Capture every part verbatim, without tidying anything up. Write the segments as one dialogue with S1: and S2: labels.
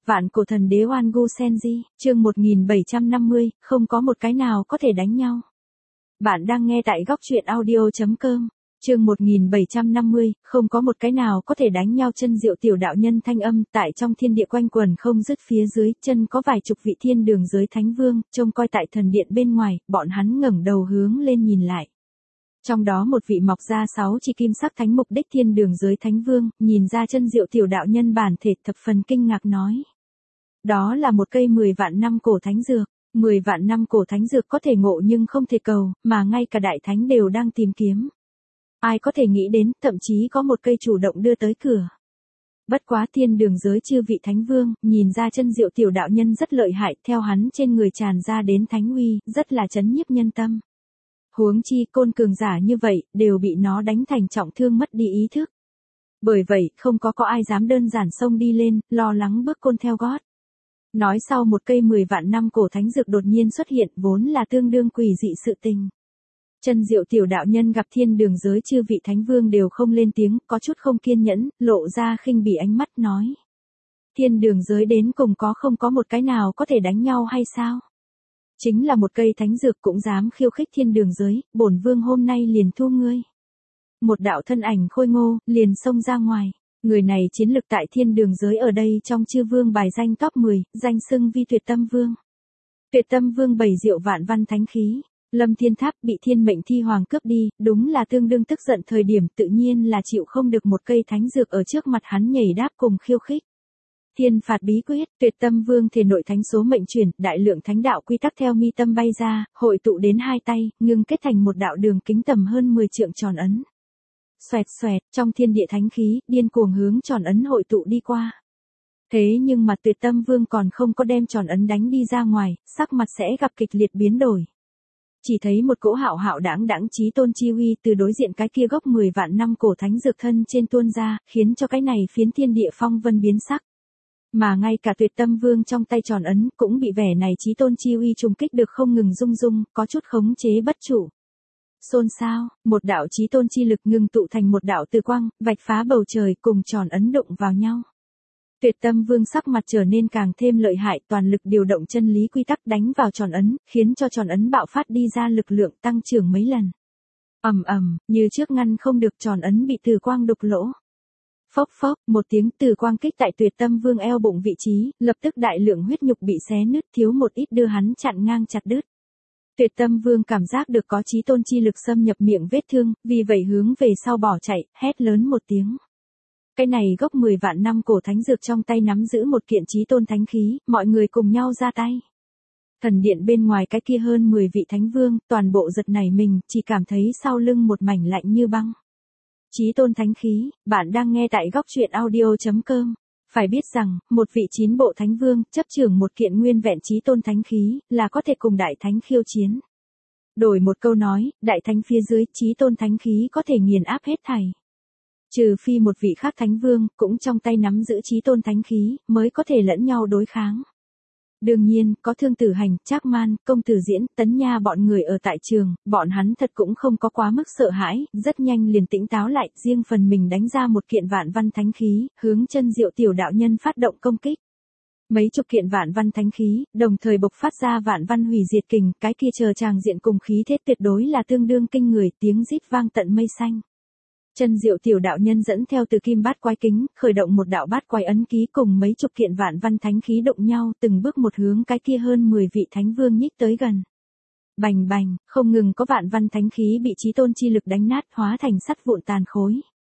S1: Vạn cổ thần đế Oan Gu Senji, chương một nghìn bảy trăm năm mươi, không có một cái nào có thể đánh nhau. Bạn đang nghe tại góc truyện audio chấm com. Chương một nghìn bảy trăm năm mươi, không có một cái nào có thể đánh nhau. Chân diệu tiểu đạo nhân thanh âm tại trong thiên địa quanh quần không dứt. Phía dưới chân có vài chục vị thiên đường giới thánh vương, trông coi tại thần điện bên ngoài, bọn hắn ngẩng đầu hướng lên nhìn lại. Trong đó một vị mọc ra sáu chỉ kim sắc thánh mục đích thiên đường giới thánh vương, nhìn ra chân diệu tiểu đạo nhân bản thể thập phần kinh ngạc nói. Đó là một cây mười vạn năm cổ thánh dược. Mười vạn năm cổ thánh dược có thể ngộ nhưng không thể cầu, mà ngay cả đại thánh đều đang tìm kiếm. Ai có thể nghĩ đến, thậm chí có một cây chủ động đưa tới cửa. Bất quá thiên đường giới chư vị thánh vương, nhìn ra chân diệu tiểu đạo nhân rất lợi hại, theo hắn trên người tràn ra đến thánh uy, rất là chấn nhiếp nhân tâm. Huống chi côn cường giả như vậy, đều bị nó đánh thành trọng thương mất đi ý thức. Bởi vậy, không có có ai dám đơn giản xông đi lên, lo lắng bước côn theo gót. Nói sau một cây mười vạn năm cổ thánh dược đột nhiên xuất hiện, vốn là tương đương quỷ dị sự tình. Chân diệu tiểu đạo nhân gặp thiên đường giới chư vị thánh vương đều không lên tiếng, có chút không kiên nhẫn, lộ ra khinh bỉ ánh mắt nói. Thiên đường giới đến cùng có không có một cái nào có thể đánh nhau hay sao? Chính là một cây thánh dược cũng dám khiêu khích thiên đường giới, bổn vương hôm nay liền thu ngươi. Một đạo thân ảnh khôi ngô, liền xông ra ngoài. Người này chiến lực tại thiên đường giới ở đây trong chư vương bài danh top mười, danh xưng vi tuyệt tâm vương. Tuyệt tâm vương bày diệu vạn văn thánh khí. Lâm Thiên Tháp bị thiên mệnh thi hoàng cướp đi, đúng là tương đương tức giận thời điểm tự nhiên là chịu không được một cây thánh dược ở trước mặt hắn nhảy đáp cùng khiêu khích. Thiên phạt bí quyết, tuyệt tâm vương thể nội thánh số mệnh chuyển, đại lượng thánh đạo quy tắc theo mi tâm bay ra, hội tụ đến hai tay, ngưng kết thành một đạo đường kính tầm hơn mười trượng tròn ấn. Xoẹt xoẹt, trong thiên địa thánh khí, điên cuồng hướng tròn ấn hội tụ đi qua. Thế nhưng mà tuyệt tâm vương còn không có đem tròn ấn đánh đi ra ngoài, sắc mặt sẽ gặp kịch liệt biến đổi. Chỉ thấy một cỗ hạo hạo đãng đãng chí tôn chi uy từ đối diện cái kia gốc mười vạn năm cổ thánh dược thân trên tuôn ra, khiến cho cái này phiến thiên địa phong vân biến sắc. Mà ngay cả tuyệt tâm vương trong tay tròn ấn cũng bị vẻ này chí tôn chi uy trùng kích được không ngừng rung rung, có chút khống chế bất chủ. Xôn xao, một đạo chí tôn chi lực ngừng tụ thành một đạo từ quang, vạch phá bầu trời cùng tròn ấn đụng vào nhau. Tuyệt tâm vương sắc mặt trở nên càng thêm lợi hại, toàn lực điều động chân lý quy tắc đánh vào tròn ấn, khiến cho tròn ấn bạo phát đi ra lực lượng tăng trưởng mấy lần. Ầm ầm, như trước ngăn không được tròn ấn bị từ quang đục lỗ. Phốc phốc, một tiếng từ quang kích tại tuyệt tâm vương eo bụng vị trí, lập tức đại lượng huyết nhục bị xé nứt, thiếu một ít đưa hắn chặn ngang chặt đứt. Tuyệt tâm vương cảm giác được có chí tôn chi lực xâm nhập miệng vết thương, vì vậy hướng về sau bỏ chạy, hét lớn một tiếng. Cái này gốc mười vạn năm cổ thánh dược trong tay nắm giữ một kiện chí tôn thánh khí, mọi người cùng nhau ra tay. Thần điện bên ngoài cái kia hơn mười vị thánh vương, toàn bộ giật nảy mình, chỉ cảm thấy sau lưng một mảnh lạnh như băng. Chí tôn thánh khí, bạn đang nghe tại góc truyện audio chấm com. Phải biết rằng, một vị chín bộ thánh vương, chấp trưởng một kiện nguyên vẹn chí tôn thánh khí, là có thể cùng đại thánh khiêu chiến. Đổi một câu nói, đại thánh phía dưới, chí tôn thánh khí có thể nghiền áp hết thảy. Trừ phi một vị khác thánh vương, cũng trong tay nắm giữ chí tôn thánh khí, mới có thể lẫn nhau đối kháng. Đương nhiên, có Thương Tử Hành, Trác Man, Công Tử Diễn, Tấn Nha bọn người ở tại trường, bọn hắn thật cũng không có quá mức sợ hãi, rất nhanh liền tỉnh táo lại, riêng phần mình đánh ra một kiện vạn văn thánh khí, hướng chân diệu tiểu đạo nhân phát động công kích. Mấy chục kiện vạn văn thánh khí, đồng thời bộc phát ra vạn văn hủy diệt kình, cái kia chờ tràng diện cùng khí thế tuyệt đối là tương đương kinh người, tiếng rít vang tận mây xanh. Chân diệu tiểu đạo nhân dẫn theo từ kim bát quái kính, khởi động một đạo bát quái ấn ký cùng mấy chục kiện vạn văn thánh khí đụng nhau, từng bước một hướng cái kia hơn mười vị thánh vương nhích tới gần. Bành bành, không ngừng có vạn văn thánh khí bị chí tôn chi lực đánh nát, hóa thành sắt vụn tàn khối.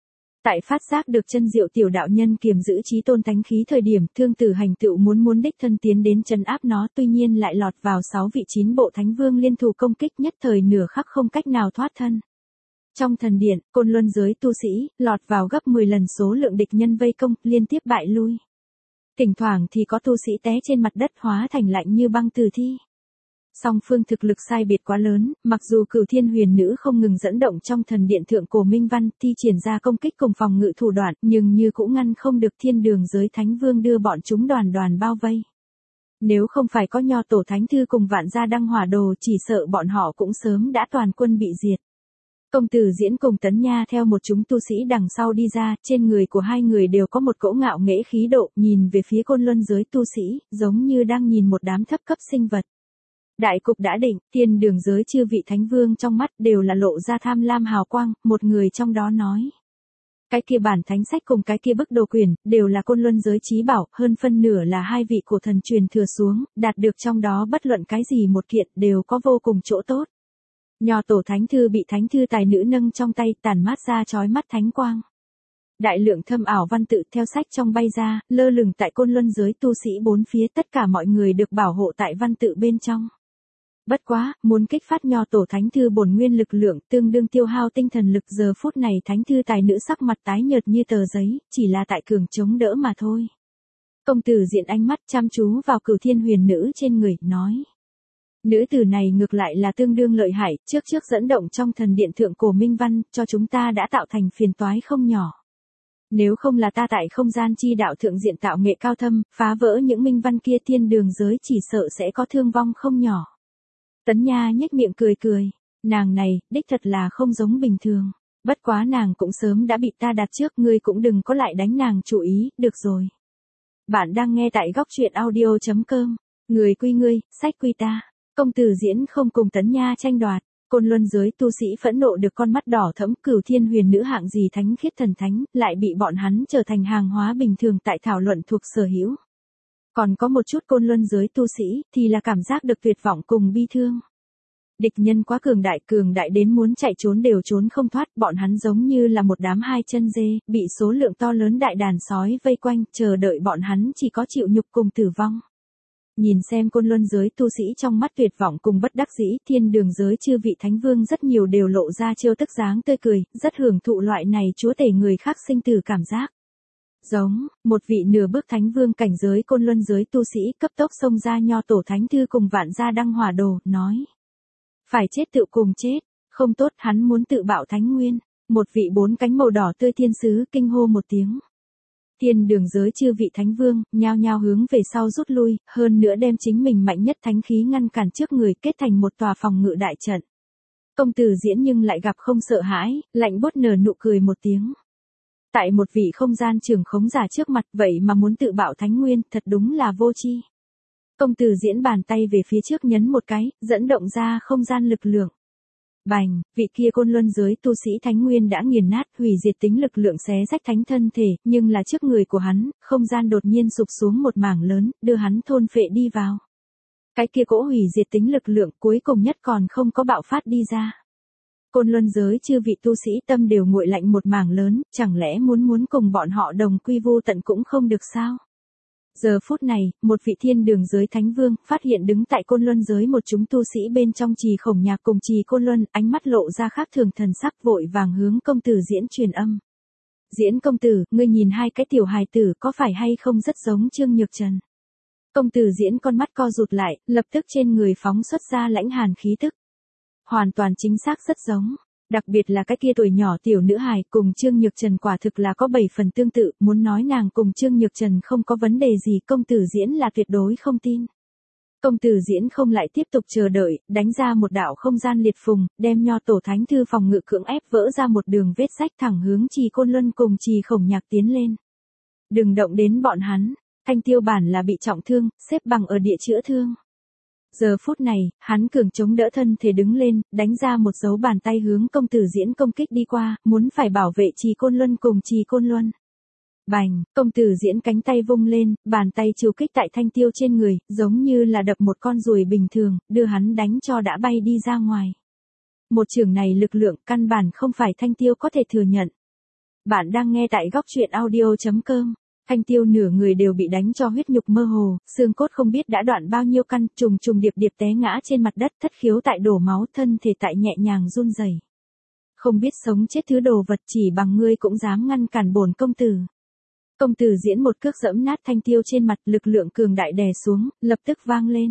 S1: Tại phát giác được chân diệu tiểu đạo nhân kiềm giữ chí tôn thánh khí thời điểm, Thương Tử Hành tựu muốn muốn đích thân tiến đến trấn áp nó, tuy nhiên lại lọt vào sáu vị chín bộ thánh vương liên thủ công kích, nhất thời nửa khắc không cách nào thoát thân. Trong thần điện, côn luân giới tu sĩ, lọt vào gấp mười lần số lượng địch nhân vây công, liên tiếp bại lui. Thỉnh thoảng thì có tu sĩ té trên mặt đất hóa thành lạnh như băng tử thi. Song phương thực lực sai biệt quá lớn, mặc dù Cửu Thiên Huyền Nữ không ngừng dẫn động trong thần điện thượng cổ minh văn, thi triển ra công kích cùng phòng ngự thủ đoạn, nhưng như cũng ngăn không được thiên đường giới thánh vương đưa bọn chúng đoàn đoàn bao vây. Nếu không phải có nho tổ thánh thư cùng vạn gia đăng hỏa đồ, chỉ sợ bọn họ cũng sớm đã toàn quân bị diệt. Công tử Diễn cùng Tấn Nha theo một chúng tu sĩ đằng sau đi ra, trên người của hai người đều có một cỗ ngạo nghễ khí độ, nhìn về phía côn luân giới tu sĩ, giống như đang nhìn một đám thấp cấp sinh vật. Đại cục đã định, thiên đường giới chư vị thánh vương trong mắt đều là lộ ra tham lam hào quang, một người trong đó nói. Cái kia bản thánh sách cùng cái kia bức đồ quyền, đều là côn luân giới chí bảo, hơn phân nửa là hai vị cổ thần truyền thừa xuống, đạt được trong đó bất luận cái gì một kiện, đều có vô cùng chỗ tốt. Nho tổ thánh thư bị thánh thư tài nữ nâng trong tay, tản mát ra chói mắt thánh quang. Đại lượng thâm ảo văn tự theo sách trong bay ra, lơ lửng tại côn luân giới tu sĩ bốn phía, tất cả mọi người được bảo hộ tại văn tự bên trong. Bất quá, muốn kích phát nho tổ thánh thư bổn nguyên lực lượng, tương đương tiêu hao tinh thần lực, giờ phút này thánh thư tài nữ sắc mặt tái nhợt như tờ giấy, chỉ là tại cường chống đỡ mà thôi. Công tử Diễn ánh mắt chăm chú vào Cửu Thiên Huyền nữ trên người, nói. Nữ tử này ngược lại là tương đương lợi hại, trước trước dẫn động trong thần điện thượng cổ minh văn, cho chúng ta đã tạo thành phiền toái không nhỏ. Nếu không là ta tại không gian chi đạo thượng diện tạo nghệ cao thâm, phá vỡ những minh văn kia, thiên đường giới chỉ sợ sẽ có thương vong không nhỏ. Tấn Nha nhếch miệng cười cười, nàng này, đích thật là không giống bình thường. Bất quá nàng cũng sớm đã bị ta đặt trước, ngươi cũng đừng có lại đánh nàng chủ ý, được rồi. Bạn đang nghe tại góc truyện audio chấm com, người quy ngươi, sách quy ta. Công tử Diễn không cùng Tấn Nha tranh đoạt, côn luân giới tu sĩ phẫn nộ được con mắt đỏ thẫm, Cửu Thiên Huyền nữ hạng gì thánh khiết thần thánh, lại bị bọn hắn trở thành hàng hóa bình thường tại thảo luận thuộc sở hữu. Còn có một chút côn luân giới tu sĩ, thì là cảm giác được tuyệt vọng cùng bi thương. Địch nhân quá cường đại, cường đại đến muốn chạy trốn đều trốn không thoát, bọn hắn giống như là một đám hai chân dê, bị số lượng to lớn đại đàn sói vây quanh, chờ đợi bọn hắn chỉ có chịu nhục cùng tử vong. Nhìn xem côn luân giới tu sĩ trong mắt tuyệt vọng cùng bất đắc dĩ, thiên đường giới chư vị thánh vương rất nhiều đều lộ ra trêu tức dáng tươi cười, rất hưởng thụ loại này chúa tể người khác sinh tử cảm giác. Giống, một vị nửa bước thánh vương cảnh giới côn luân giới tu sĩ cấp tốc xông ra nho tổ thánh thư cùng vạn gia đăng hỏa đồ, nói. Phải chết tự cùng chết, không tốt, hắn muốn tự bạo thánh nguyên. Một vị bốn cánh màu đỏ tươi thiên sứ kinh hô một tiếng. Thiên đường giới chư vị thánh vương, nhao nhao hướng về sau rút lui, hơn nữa đem chính mình mạnh nhất thánh khí ngăn cản trước người, kết thành một tòa phòng ngự đại trận. Công tử Diễn nhưng lại gặp không sợ hãi, lạnh bốt nở nụ cười một tiếng. Tại một vị không gian trường khống giả trước mặt, vậy mà muốn tự bạo thánh nguyên, thật đúng là vô tri. Công tử Diễn bàn tay về phía trước nhấn một cái, dẫn động ra không gian lực lượng. Bành, vị kia côn luân giới tu sĩ thánh nguyên đã nghiền nát, hủy diệt tính lực lượng xé rách thánh thân thể, nhưng là trước người của hắn, không gian đột nhiên sụp xuống một mảng lớn, đưa hắn thôn phệ đi vào. Cái kia cỗ hủy diệt tính lực lượng cuối cùng nhất còn không có bạo phát đi ra. Côn luân giới chư vị tu sĩ tâm đều nguội lạnh một mảng lớn, chẳng lẽ muốn muốn cùng bọn họ đồng quy vu tận cũng không được sao? Giờ phút này, một vị thiên đường giới thánh vương, phát hiện đứng tại côn luân giới một chúng tu sĩ bên trong trì khổng nhạc cùng trì côn luân, ánh mắt lộ ra khác thường thần sắc, vội vàng hướng công tử Diễn truyền âm. Diễn công tử, ngươi nhìn hai cái tiểu hài tử có phải hay không rất giống Trương Nhược Trần? Công tử Diễn con mắt co rụt lại, lập tức trên người phóng xuất ra lãnh hàn khí tức. Hoàn toàn chính xác rất giống. Đặc biệt là cái kia tuổi nhỏ tiểu nữ hài cùng Trương Nhược Trần quả thực là có bảy phần tương tự, muốn nói nàng cùng Trương Nhược Trần không có vấn đề gì, công tử Diễn là tuyệt đối không tin. Công tử Diễn không lại tiếp tục chờ đợi, đánh ra một đạo không gian liệt phùng, đem nho tổ thánh thư phòng ngự cưỡng ép vỡ ra một đường vết rách thẳng hướng trì côn luân cùng trì khổng nhạc tiến lên. Đừng động đến bọn hắn, Thanh Tiêu bản là bị trọng thương, xếp bằng ở địa chữa thương. Giờ phút này, hắn cường chống đỡ thân thể đứng lên, đánh ra một dấu bàn tay hướng công tử Diễn công kích đi qua, muốn phải bảo vệ trì côn luân cùng trì côn luân. Bành, công tử Diễn cánh tay vung lên, bàn tay chiếu kích tại Thanh Tiêu trên người, giống như là đập một con ruồi bình thường, đưa hắn đánh cho đã bay đi ra ngoài. Một chưởng này lực lượng căn bản không phải Thanh Tiêu có thể thừa nhận. Bạn đang nghe tại góc truyện audio chấm com. Thanh Tiêu nửa người đều bị đánh cho huyết nhục mơ hồ, xương cốt không biết đã đoạn bao nhiêu căn, trùng trùng điệp điệp té ngã trên mặt đất, thất khiếu tại đổ máu, thân thể tại nhẹ nhàng run rẩy. Không biết sống chết thứ đồ vật, chỉ bằng ngươi cũng dám ngăn cản bổn công tử. Công tử Diễn một cước dẫm nát Thanh Tiêu trên mặt, lực lượng cường đại đè xuống, lập tức vang lên.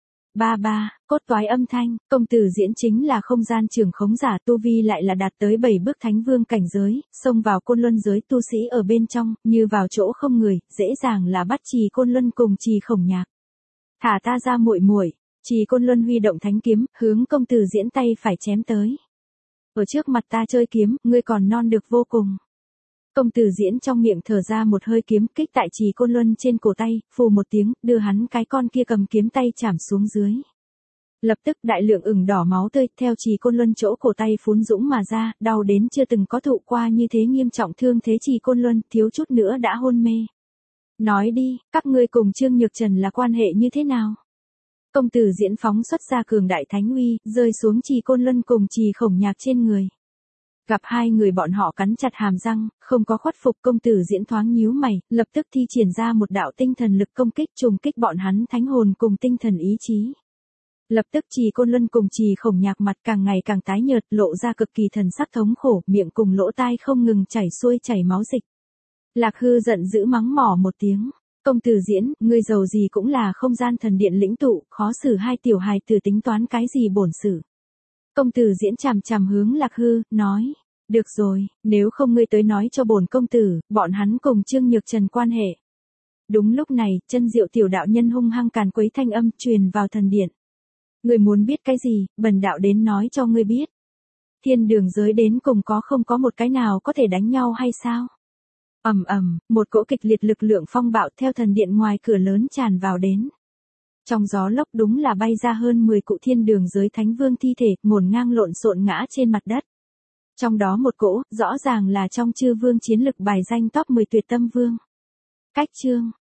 S1: Ba ba, cốt toái âm thanh, công tử Diễn chính là không gian trường khống giả, tu vi lại là đạt tới bảy bước thánh vương cảnh giới, xông vào côn luân giới tu sĩ ở bên trong, như vào chỗ không người, dễ dàng là bắt trì côn luân cùng trì khổng nhạc. Thả ta ra muội muội, trì côn luân huy động thánh kiếm, hướng công tử Diễn tay phải chém tới. Ở trước mặt ta chơi kiếm, ngươi còn non được vô cùng. Công tử Diễn trong miệng thở ra một hơi kiếm kích tại Trì Côn Luân trên cổ tay, phù một tiếng, đưa hắn cái con kia cầm kiếm tay chảm xuống dưới. Lập tức đại lượng ửng đỏ máu tươi theo Trì Côn Luân chỗ cổ tay phún dũng mà ra, đau đến chưa từng có thụ qua như thế nghiêm trọng thương thế Trì Côn Luân, thiếu chút nữa đã hôn mê. Nói đi, các ngươi cùng Trương Nhược Trần là quan hệ như thế nào? Công tử Diễn phóng xuất ra cường đại thánh uy, rơi xuống Trì Côn Luân cùng Trì Khổng Nhạc trên người. Gặp hai người bọn họ cắn chặt hàm răng, không có khuất phục, công tử Diễn thoáng nhíu mày, lập tức thi triển ra một đạo tinh thần lực công kích trùng kích bọn hắn thánh hồn cùng tinh thần ý chí. Lập tức Trì Côn Luân cùng Trì Khổng Nhạc mặt càng ngày càng tái nhợt, lộ ra cực kỳ thần sắc thống khổ, miệng cùng lỗ tai không ngừng chảy xuôi chảy máu dịch. Lạc Hư giận dữ mắng mỏ một tiếng. Công tử Diễn, ngươi giàu gì cũng là không gian thần điện lĩnh tụ, khó xử hai tiểu hài tử tính toán cái gì bổn sự. Công tử Diễn chằm chằm hướng Lạc Hư, nói, được rồi, nếu không ngươi tới nói cho bổn công tử, bọn hắn cùng Trương Nhược Trần quan hệ. Đúng lúc này, chân diệu tiểu đạo nhân hung hăng càn quấy thanh âm truyền vào thần điện. Ngươi muốn biết cái gì, bần đạo đến nói cho ngươi biết. Thiên đường giới đến cùng có không có một cái nào có thể đánh nhau hay sao? Ầm ầm, một cỗ kịch liệt lực lượng phong bạo theo thần điện ngoài cửa lớn tràn vào đến. Trong gió lốc đúng là bay ra hơn mười cụ thiên đường giới thánh vương thi thể, ngổn ngang lộn xộn ngã trên mặt đất. Trong đó một cỗ, rõ ràng là trong chư vương chiến lực bài danh top mười tuyệt tâm vương. Cách chương